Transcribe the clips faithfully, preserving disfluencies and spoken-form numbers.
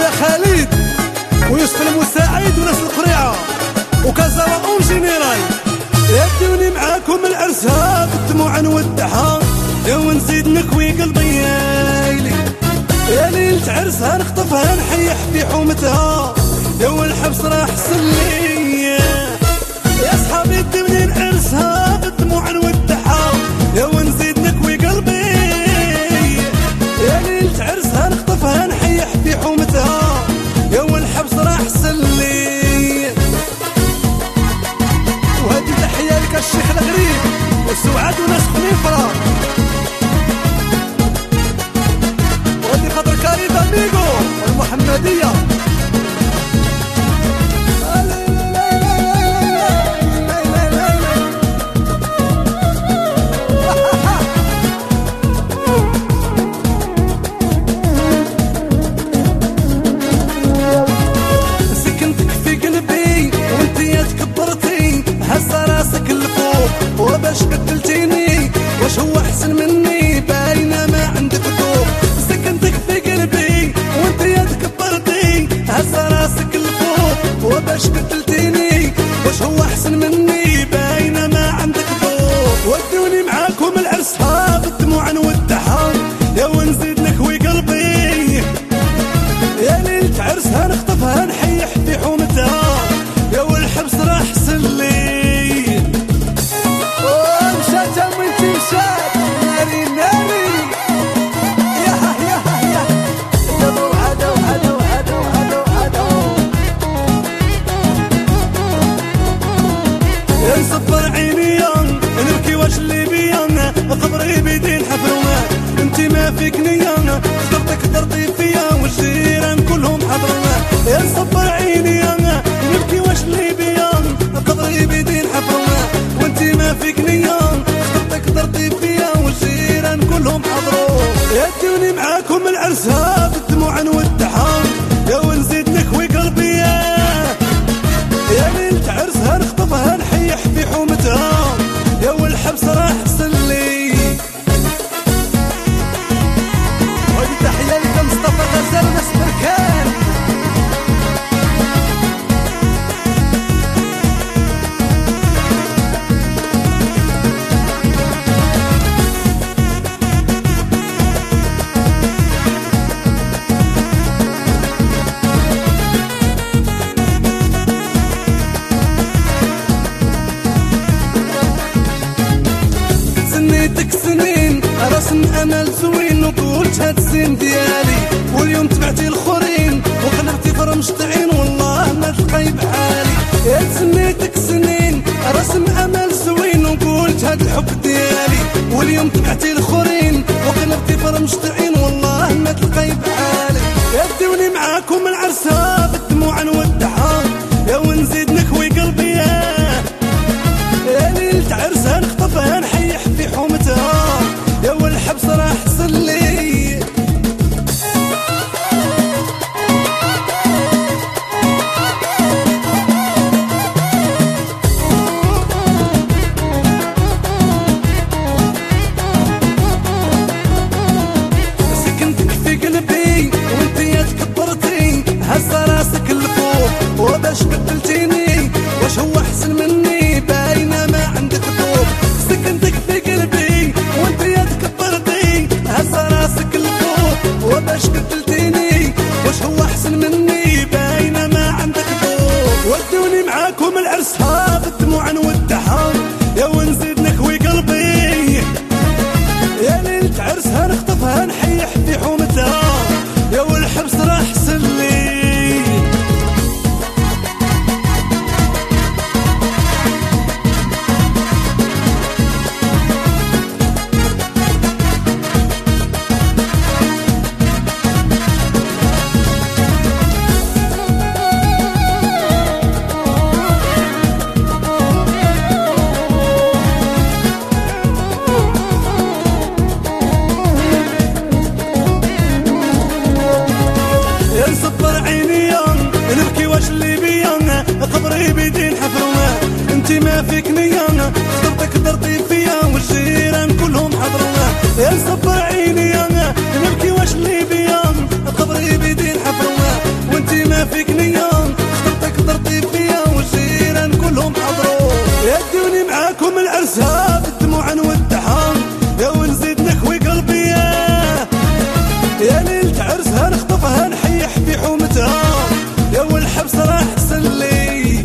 يا خالد ويوسف المساعد وناس القريعة وكازا وأم جينيرال. يدوني معاكم العرسة بالدموع نودعها، يا ونزيد نكوي قلبي يايلي، يا ليلة عرسها نخطفها نحيح في حومتها، يا والحبس راح سلي. يا صحابي دوني عرسها بالدموع نودعها، يا ونزيد نكوي قلبي، يا ليلة عرسها نخطفها نحيح في حومتها، يا والحبس راح سلي. وهذه تحية لك الشيخ الغريب وسعاد وناس خليفرة، وهذه خاطر كريم اميغو والمحمدية. وباش قتلتيني واش هو احسن مني باينه ما عندك ذوق، سكنتك في قلبي وانت يا تكبرتي هزه راسك لفوق. وباش قتلتيني واش هو احسن مني باينه ما عندك ذوق. ودوني معاكم العرسها بالدموع نودعها، يا ونزيد نكوي قلبي، يا ليلة عرسها نخطفها نحيح في حومتها، يا والحبس راح سلي. شات ناري ناري يا يا يا عدو عدو عدو عدو عدو عدو. يا نصبر عيني يوم نبكي واش اللي بيا، قبري بيدين حفرونا انتي ما فيك نية، خطرتك درتي فيا والجيران كلهم حضرونا. يا نصبر عيني يوم نبكي واش اللي بيا، قبري بيدين حفرونا وانتي ما فيك نية، درتي فيا والجيران كلهم حضروا. يدوني معاكم العرسها بالدموع نودعها، يا ونزيد نكوي قلبي، يا ليلة عرسها نخطفها نحيح في حومتها، يا والحبس راح سلي. وهذه تحية لك مصطفى غزال وناس بركان. سنيتك سنين رسم امل زوين وقلت هاد السن ديالي، واليوم تبعتي الاخرين وقلبتي فرمشت عين والله ما تلقاي بحالي. يا سنيتك سنين رسم امل زوين وقلت هاد الحب ديالي، واليوم تبعتي الاخرين وقلبتي فرمشت عين والله ما تلقاي بحالي. يدوني معاكم العرسه بالدموع نودعها، يا ونزيد نكوي قلبي، يا ليلة عرسها نخطفها نحيح في حومتها، يا والحبس راح سلي. سكنتك في قلبي وانت يا تكبرتي هزه راسك لفوق. وباش قتلتيني واش هو احسن مني باينه ما عندك ذوق، سكنتك في قلبي وانت يا تكبرتي هزه راسك لفوق. وباش قتلتيني واش هو احسن مني باينه ما عندك ذوق. ودوني معاكم العرسها بالدموع نودعها، يا ونزيد نكوي قلبي، يا ليلة عرسها نخطفها نحيح في حومتها، يا والحبس راح سلي. ما فيك نية، خطرتك درتي فيا والجيران كلهم حضرونا. يا صبر عيني انا نبكي واش اللي بيا، قبري بيدين حفرونا فيك نية خطبتك ضربتي فيا والجيران كلهم حضروا. يا دوني معاكم العرسة بالدموع نودعها يا ونزيد نكوي قلبي يا ليلة عرسها نخطفها نحيح في حومتها يا والحبس راح تسلي.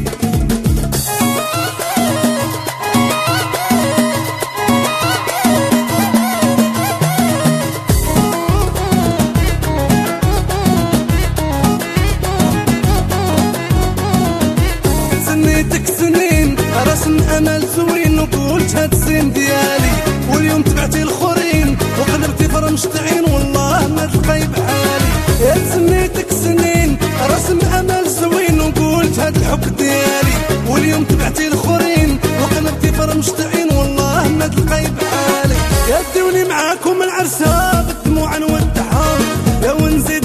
سنيتك سنين رسم امل زوين وقلت هاد السن ديالي واليوم تبعتي الاخرين وقلبتي فرمشت عين والله ما تلقاي بحالي. يا سنيتك سنين رسم امل زوين وقلت هاد الحب ديالي واليوم تبعتي الاخرين وقلبتي فرمشت عين والله ما تلقاي بحالي. يا دوني معاكم العرسه بالدموع نودعها يا ونزيد